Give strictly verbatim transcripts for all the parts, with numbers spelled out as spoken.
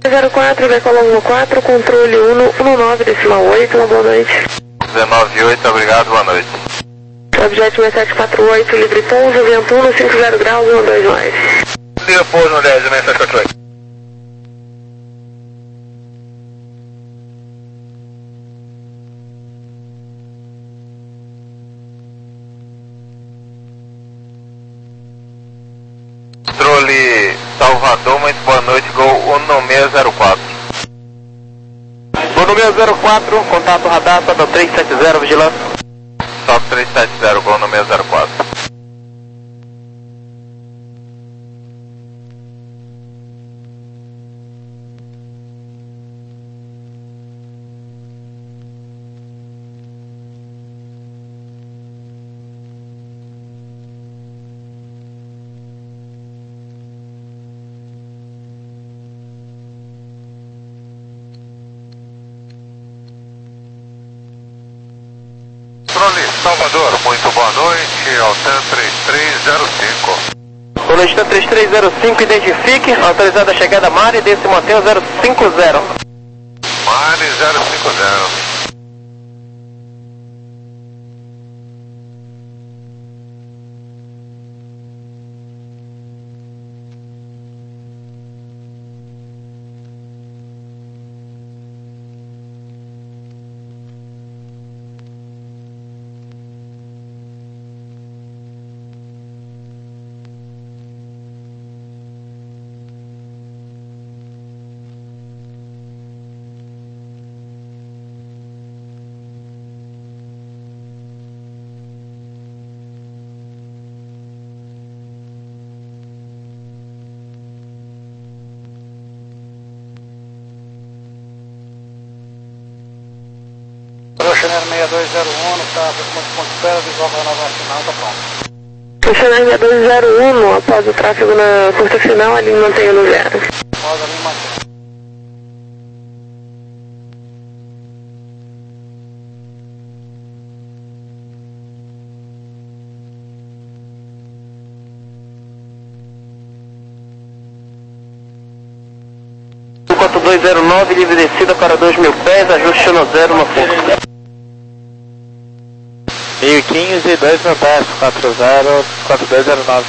zero quatro, Decolongo quatro, controle um nove decimal oito, uma boa noite. dezenove oito, obrigado, boa noite. Objeto seis sete quatro oito, livre pouso, vento um, cinquenta graus, um dois nove. Livre pouso no dez, seis sete quatro oito. Controle Salvador, muito boa noite, Gol um seis zero quatro. Gol seis zero quatro, contato radar, sobe três sete zero, vigilância. Sobe três sete zero, Gol seis zero quatro. Salvador, muito boa noite, Altan três três zero cinco. Boa noite, três três zero cinco, identifique, autorizada a chegada Mari, desse mantenha zero cinco zero. Mari zero cinco zero. Chanel seis dois zero um, está aproximando do ponto de espera, visual para a nova nacional, está pronto. Chanel seis dois zero um, após o tráfego na curta final, a linha mantém no zero. Após a linha mantém. quatro dois zero nove, livre descida para dois mil pés, ajuste no zero no fogo. mil e quinze, dois mil pés, quatro zero, quatro dois zero nove.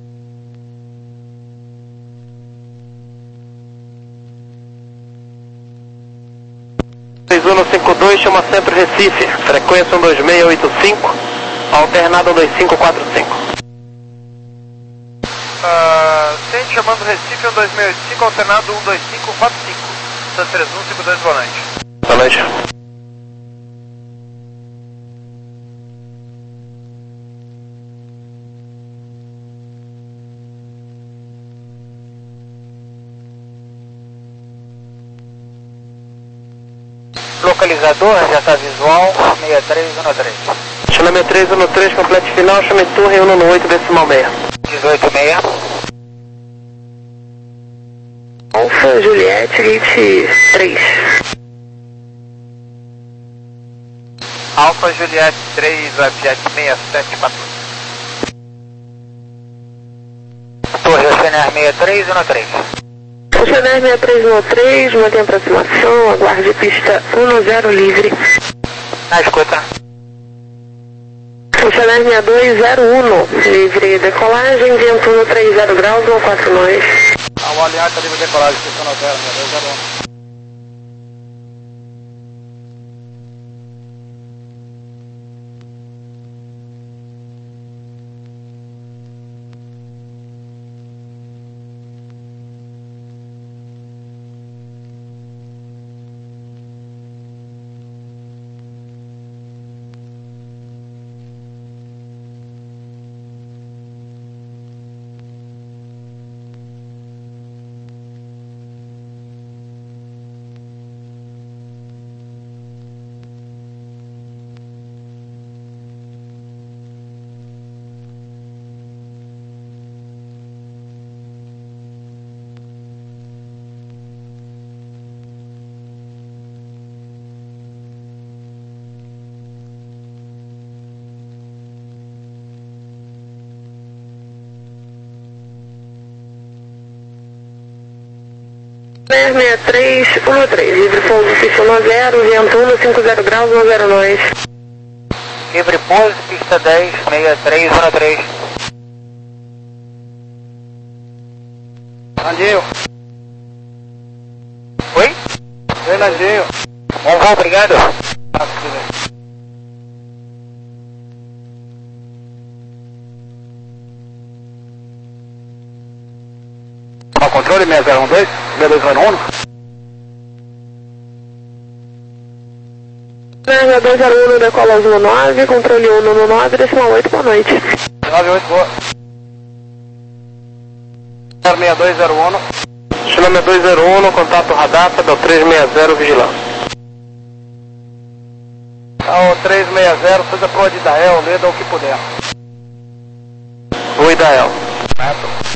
três um cinco dois, chama sempre Recife, frequência um dois seis oito cinco, alternado um dois cinco quatro cinco. Uh, Sente chamando Recife um dois seis oito cinco, alternado um dois cinco quatro cinco. São três um cinco dois, boa noite. Boa noite. Localizador, já está visual, seis três um três. Chama seis três um três, complete final, chame torre um oito decimal seis. dezoito seis. Alfa Juliette, Gate três. Alfa Juliette três, Webjet seis sete quatro. Torre Oceanar seis três um três. Oceanar seis três um três, mantém aproximação, aguarde pista um zero livre. Na escuta. Oceanar seis dois zero um, livre decolagem, vento um três zero graus, um quatro nove. A aliança livre decolagem, pista no zero, seis dois zero um. seis seis três um três, livre pouso, pista um zero, vento um, cinquenta graus, um zero nove. Livre pouso, pista dez, seis três um três. Nandinho. Oi? Oi, Nandinho. Bom voo, obrigado. Toma controle, seis zero um dois, seis dois zero um. seis dois zero um, decola azul nove, controle um no nove, decimal oito, boa noite. nove oito, boa. seis dois zero um. China seis dois zero um, contato radar, Tabel três seis zero, vigilância. Ao três seis zero, seja pro Idael, leda o que puder. O Idael. Certo.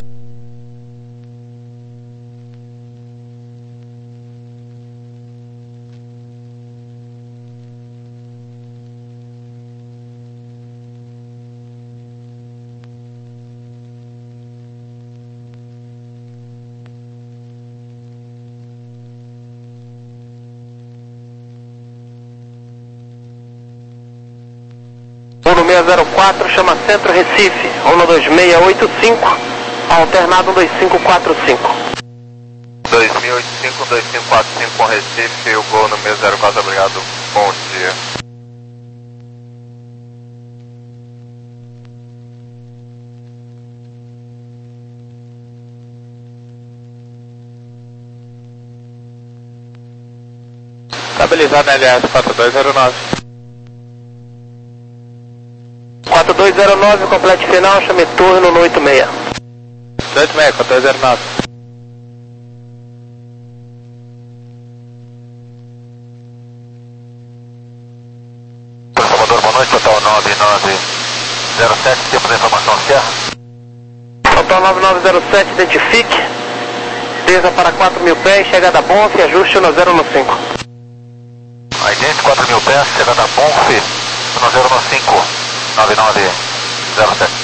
Uno seis zero quatro, chama Centro Recife, um dois seis oito cinco, alternado um dois cinco quatro cinco. dois mil e oitenta e cinco, dois cinco quatro cinco com Recife, o voo no seis zero quatro, obrigado, bom dia. Estabilizado na L S quatro dois zero nove. quatro dois zero nove, complete final, chame turno no oito seis. oito seis, quatro dois zero nove. Salvador, boa noite, total nove nove zero sete, tempo da informação Serra. Total nove nove zero sete, identifique. Desça para quatro mil pés, chegada Bonf, ajuste um zero no cinco. Identity quatro mil pés, chegada Bonf, um zero no cinco, nove nove zero sete.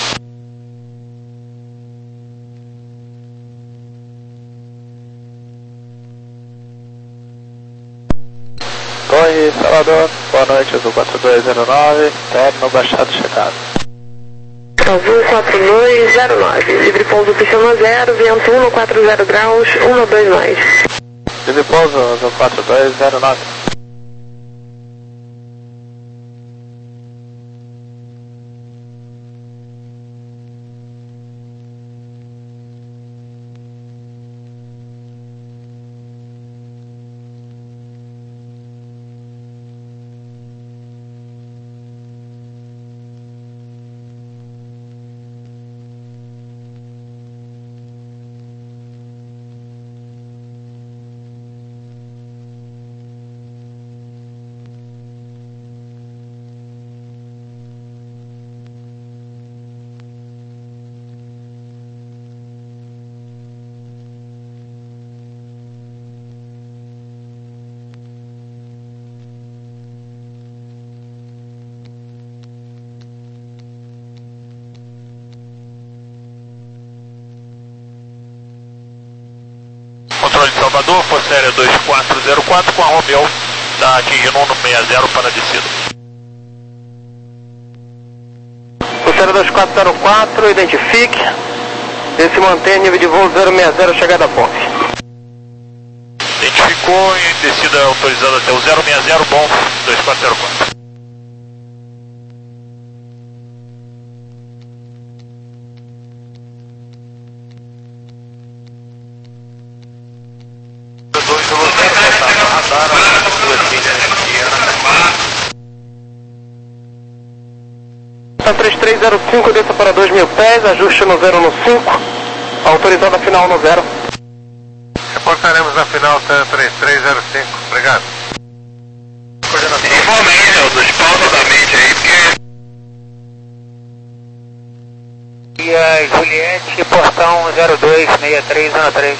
Torre, Salvador, boa noite, azul quatro dois zero nove, término baixado chegado. Azul quatro dois zero nove, livre pouso, pista um zero, vento um, quatro zero graus, um dois mais. Livre pouso, azul quatro dois zero nove. Controle de Salvador, Força Aérea dois quatro zero quatro com a Romeo, está atingindo um no seis zero para descida. Força Aérea dois quatro zero quatro, identifique. E se mantém nível de voo zero seis zero, chegada Bonf. Identificou e descida autorizada até o zero seis zero, Bonf dois quatro zero quatro. três três zero cinco, desça para dois mil pés, ajuste no zero no cinco, autorizada a final no zero. Reportaremos na final três três zero cinco, obrigado. Igualmente, eu dos pausos da mente aí, porque... E a Juliette, portão zero dois seis três um três.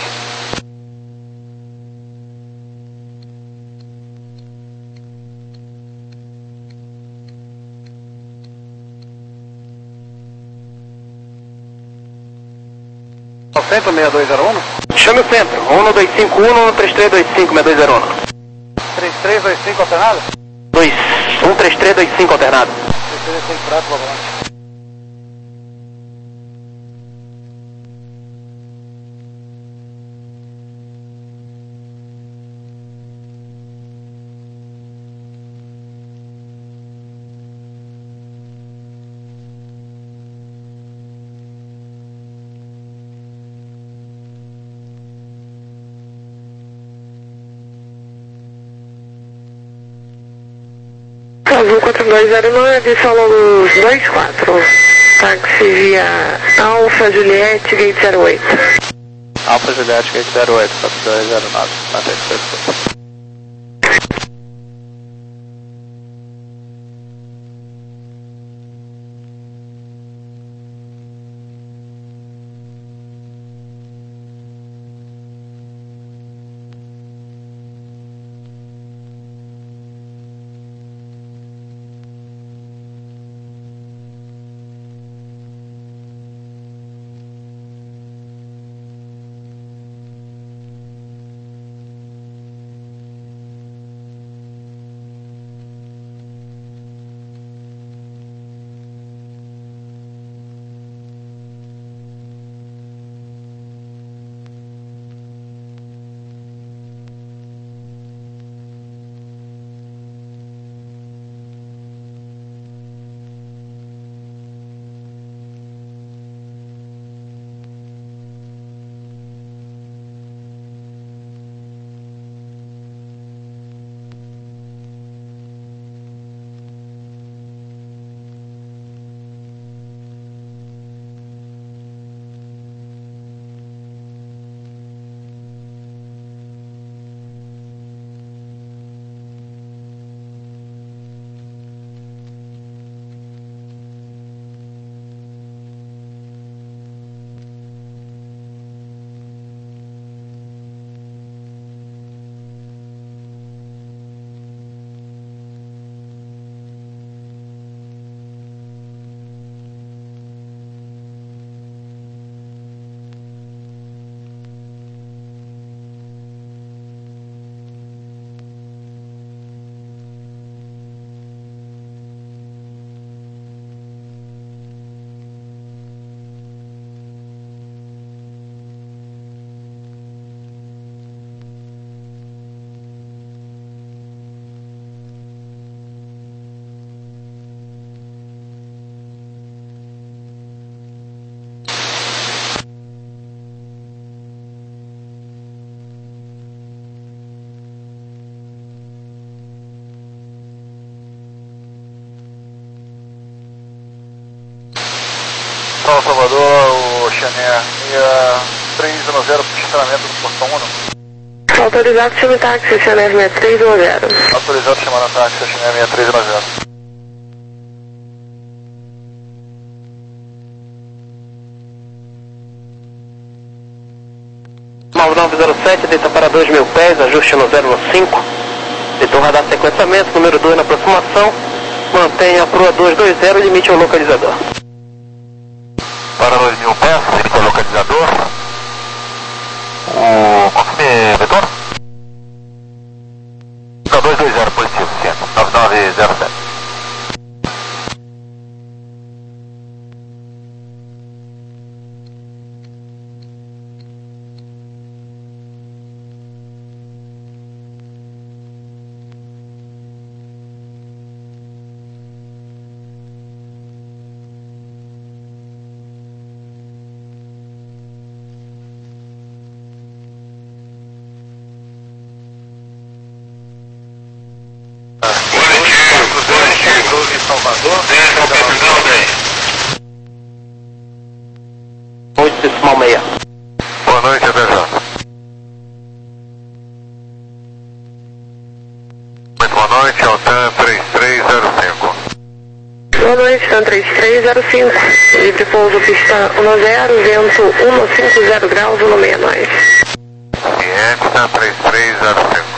Centro seis dois zero um? Chame o centro, um dois cinco um, um três três dois cinco, seis dois zero um. três três dois cinco alternado? dois, um três três dois cinco alternado. três três dois cinco prato, volante. Azul quatro dois zero nove, solo luz dois quatro. Táxi via Alfa Juliette, gate zero oito. Alfa Juliette, gate zero oito, quatro dois zero nove, mantém isso. São Salvador, o Xané, três um zero, estacionamento do portão um. Autorizado chame táxi, Xané seis três um zero. Autorizado chamar a táxi, Xané seis três um zero. nove nove zero sete, deita para dois mil pés, ajuste no zero cinco. Deitou radar sequenciamento, número dois na aproximação. Mantenha a proa dois dois zero, limite ao localizador. Para dois mil pés, limite ao localizador. O confirme vetor? dois dois zero, positivo, sim. nove nove zero sete. Salvador, oito decimal meia. Boa noite, Alberto. Muito boa noite, Altan três três zero cinco. Boa noite, Altan três três zero cinco. Livre pouso pista um zero, vento um cinco zero graus, um seis nove. Ciente, Altan três três zero cinco.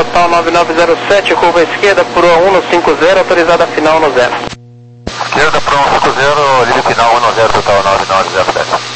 Total nove nove zero sete, curva esquerda, por um no cinco zero, autorizada final no zero. Esquerda para um cinco zero, livre final um no zero, total nove nove zero sete.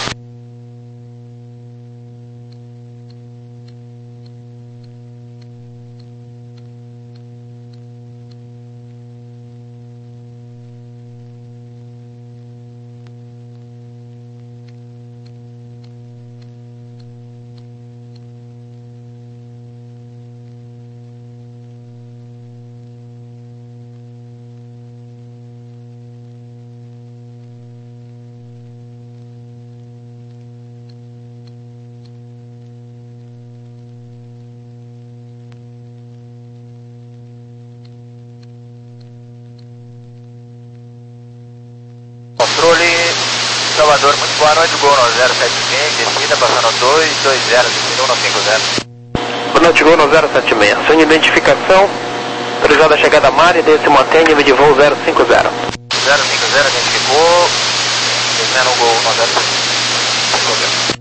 Controle Salvador, muito boa noite, Gol no zero sete seis, descida passando dois dois zero, descida um no cinco zero. Boa noite, Gol no zero sete seis. Sem identificação, autorizada a chegada a Mari, desse mantém nível de voo zero cinco zero. zero cinco zero, identificou, descendo o Gol no zero cinco zero.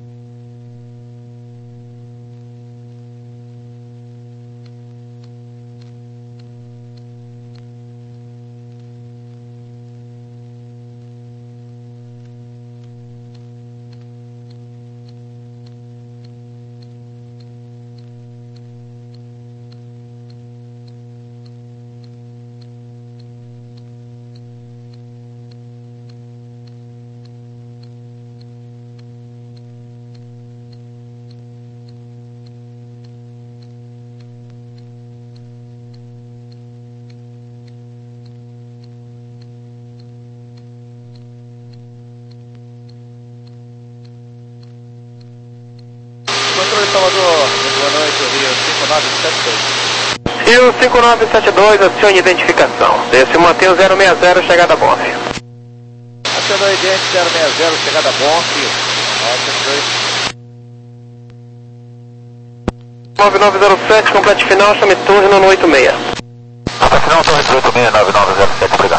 Controle Salvador, muito boa noite, Rio cinco nove sete dois. E o cinco nove sete dois, acione identificação. Desse mantém o zero seis zero, chegada a Bonf. Acionou idente zero seis zero, chegada a Bonf, nove nove zero sete, complete final, chame torre no oito seis. Complete final, torre oito seis, nove nove zero sete, obrigado.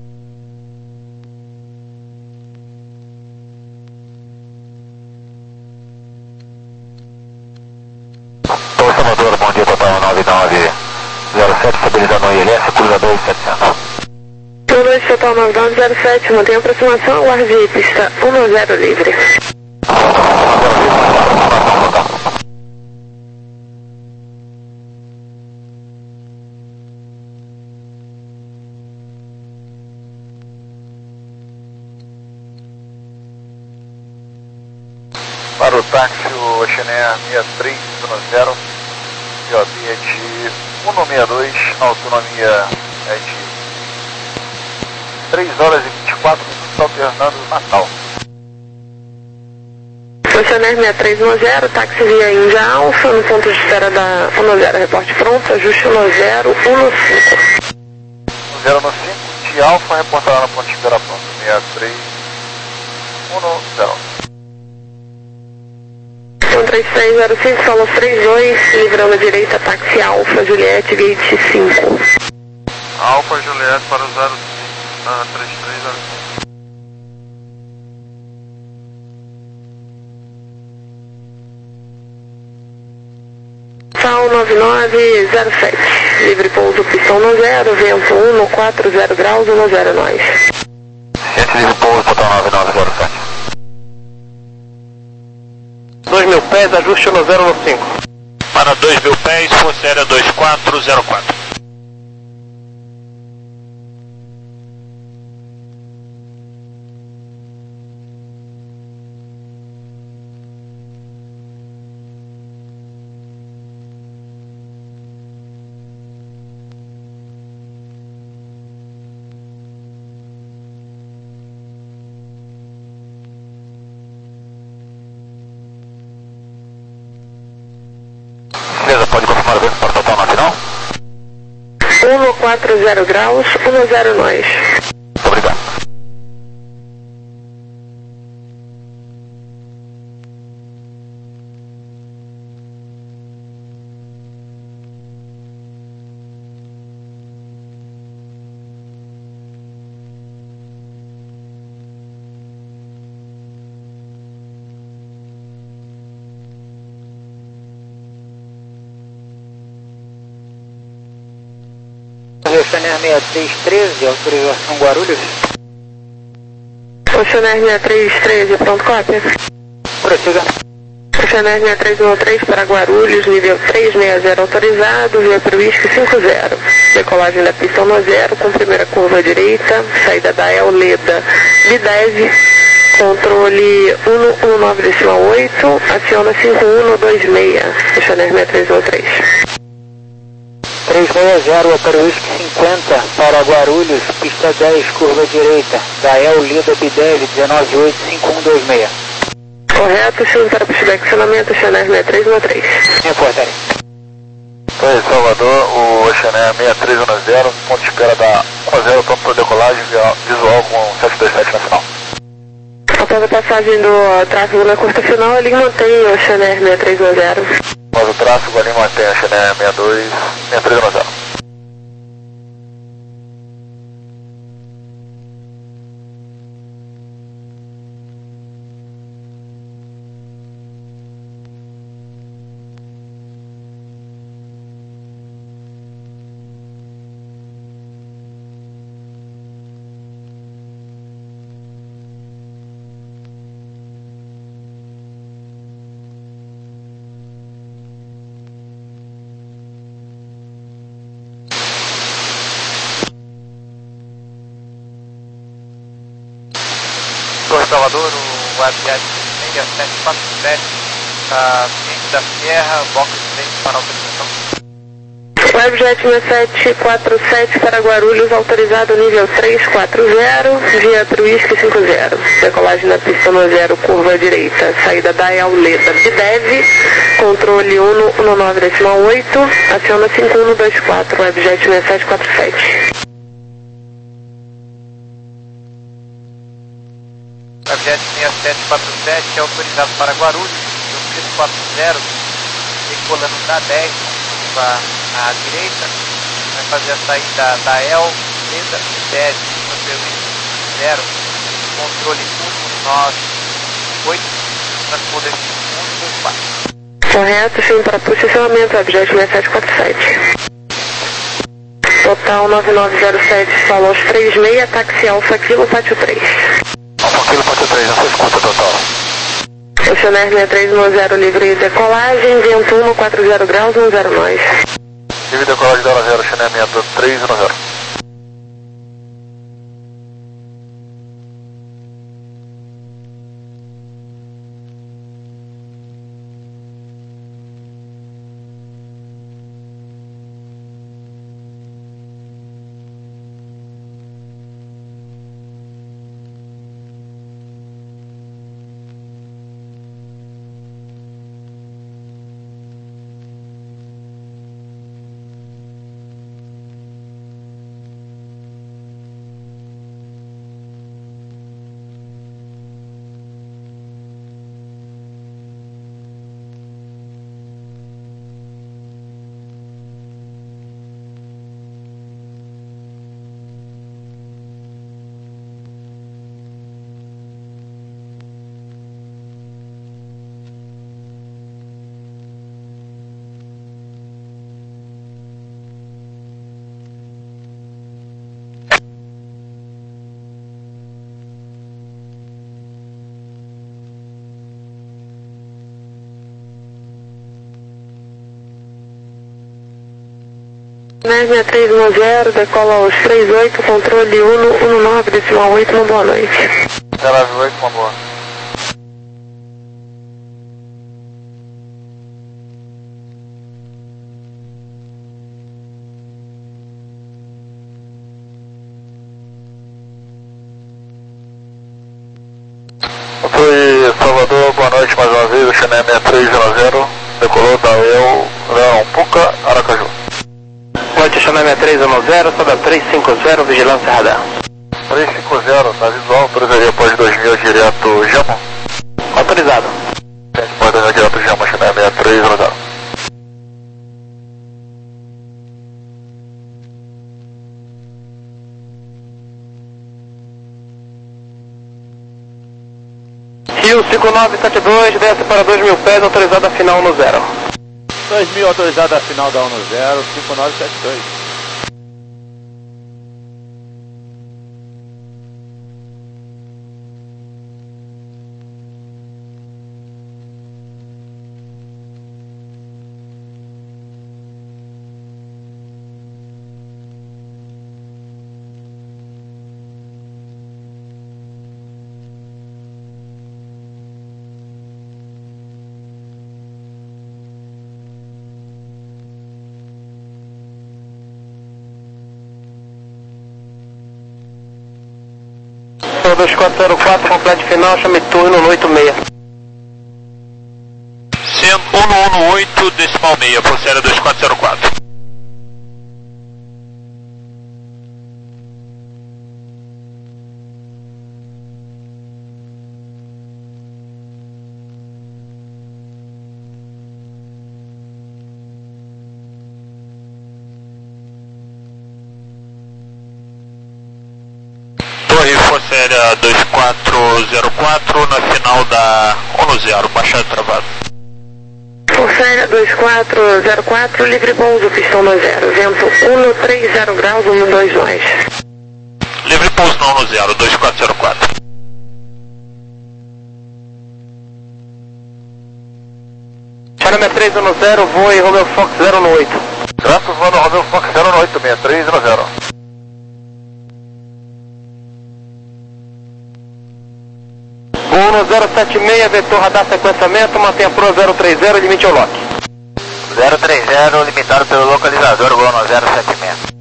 Torre Salvador, bom dia, total nove nove zero sete, estabilizado no I L S, cruza dois setecentos. Boa noite, total nove nove zero sete, mantém aproximação, aguarde pista um no zero livre. Para o táxi, o Oceaneer seis três um zero, P O B é de um no seis dois, autonomia é de três horas e vinte e quatro minutos, alternando Natal. Oceaneer seis três um zero, táxi via Índia Alfa, no ponto de espera da um zero, reporte pronto, ajuste um zero, um no cinco. um zero no cinco, de Alfa, reportará no ponto de espera pronto, seis três um zero. um três três zero cinco, solo três dois, livrando a direita, táxi Alfa, Juliette, gate cinco. Alfa, Juliette para o zero cinco, três três zero cinco. Sal nove nove zero sete, livre pouso, pistão no zero, vento um no quatro zero graus, um no zero nós. Ciente livre pouso, total nove nove zero sete. dois mil pés, ajuste no zero no cinco. Para dois mil pés, força aérea dois quatro zero quatro. Beleza, pode confirmar o vento para total na final? um no quatro zero graus, um no zero nós. Obrigado. Oceaner sessenta e três treze, autorização Guarulhos. Oceaner sessenta e três treze, pronto, cópia. Prossiga. Oceaner sessenta e três um três para Guarulhos, nível três sessenta autorizado, via para o Whisky cinco zero. Decolagem da pista um zero, com primeira curva à direita, saída da Euleda Bidev, controle um um nove oito, aciona cinco um dois seis, Oceaner sessenta e três um três. três sessenta para o Whisky cinquenta para Guarulhos, pista dez, curva direita, da Euleda Bidev dezenove oito cinco um dois seis. Correto, sim, para pista de accionamento, Oceaner sessenta e três um três. Reportarei. Oi, Salvador, o Oceaner sessenta e três um zero, ponto de espera da um zero, pronto para decolagem, visual com sete dois sete na final. Após a passagem do tráfego na curta final, ele mantém o Oceaner sessenta e três um zero. Após o tráfego, ali mantém o Oceaner sessenta e dois, sessenta e três um zero. Salvador, o Aviat seis sete quatro sete, a ciente da Sierra, box três para autorização. Webjet seis sete quatro sete para Guarulhos, autorizado nível três quatro zero, via para o Whisky cinco zero. Decolagem na pista um zero, curva direita, saída da Euleda Bidev, controle um um nove oito, aciona cinco um dois quatro, Webjet seis sete quatro sete. Webjet seis sete quatro sete é autorizado para Guarulhos, três quatro zero, decolando da dez, curva à direita, vai fazer a saída da E L, Leda, dez, zero, controle um nove oito, transponder um dois quatro. Correto, sim, para posicionamento, Webjet seis sete quatro sete. Total nove nove zero sete, solo aos três seis, táxi Alfa Kilo, pátio três. Alfa Kilo, pátio três, já foi escuta total. Oceaner sessenta e três um zero, livre decolagem, vento um quatro zero graus, um zero nós. Livre decolagem da hora zero, Oceaner sessenta e três um zero. sessenta e três um zero, decola aos três oito, controle um um nove oito, uma boa noite. zero nove oito, uma boa. Foi Salvador, boa noite mais uma vez, o Oceaner sessenta e três um zero, decolou da E L, Leão Puca, Aracaju. Noite, Oceaner sessenta e três um zero, soda três cinco zero, vigilância radar. três cinco zero, tá visual, autorizaria pós dois mil direto Gema? Autorizado. Pós dois mil direto Gema, Oceaner sessenta e três um zero. Rio cinco nove sete dois, desce para dois mil pés, autorizada final no zero. dois mil autorizada a final da um zero, cinco nove sete dois. Força dois quatro zero quatro, complete final, chame turno no oito seis. Sendo um um oito, decimal meia, Força Aérea dois quatro zero quatro. Torre Força Aérea dois quatro zero quatro, na final da um zero, baixado travado. Força Aérea dois quatro zero quatro, livre pouso, pistão no zero, vento um três zero graus, um dois mais. Livre pouso no um zero, dois quatro zero quatro. Chame três um zero, voe Romeo Fox zero um oito. Traços voando Romeo Fox zero um oito, seis três zero zero. um zero sete seis, vetor radar sequenciamento, mantenha Pro zero três zero, limite ao lock. zero três zero, limitado pelo localizador, Gol no zero sete seis.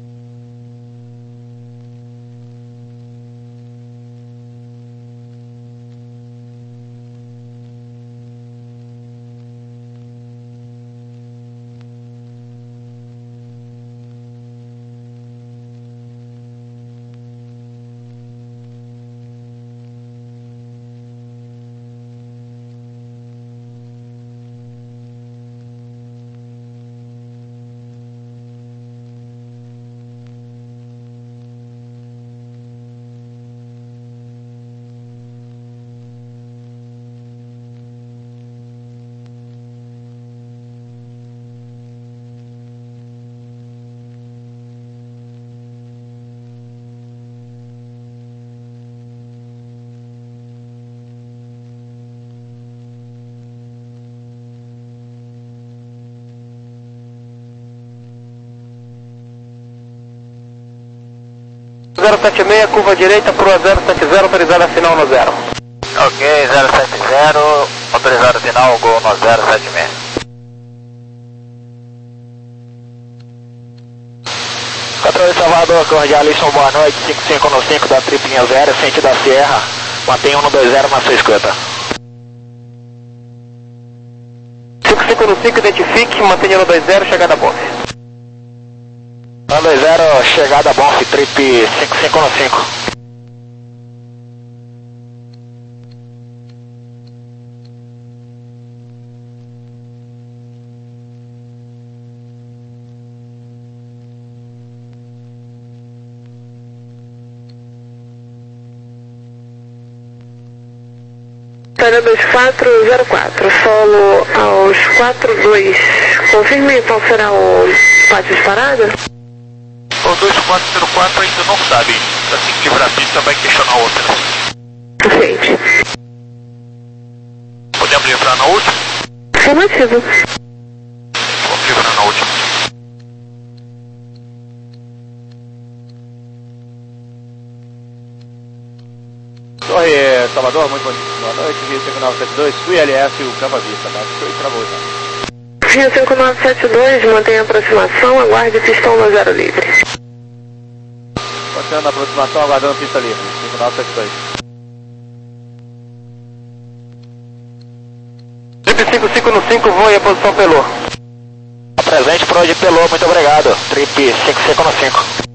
zero sete seis, curva direita, Pro zero sete zero, autorizada final no zero. Ok, zero sete zero, autorizado final, Gol no zero sete seis. Controle Salvador, Cordialíssimo, boa noite, cinco cinco no cinco da triplinha zero, sentido da Sierra, mantém um dois zero na sua escuta. cinco cinco no cinco, identifique, mantenha no dois zero, chegada a Bonf. um dois zero, chegada Bonf, trip cinco cinco no cinco. Aérea dois quatro zero quatro, solo aos quatro dois. Confirme qual será o pátio de parada? O dois quatro zero quatro ainda não sabe. Assim que livrar a pista vai questionar a outra. Perfeito. Podemos livrar na última? Afirmativo. Vamos livrar na última. Torre Salvador, muito boa noite, Rio cinco nove sete dois, Sui L S, o Campo à Vista, tá? Foi travou já. Rio cinco nove sete dois, mantenha aproximação, aguarde pistão no zero livre. Continuando a aproximação, aguardando pista livre, cinco nove sete dois. Trip cinco cinco no cinco, voe a posição Pelô. Presente pro de Pelô, muito obrigado, trip cinco cinco no cinco.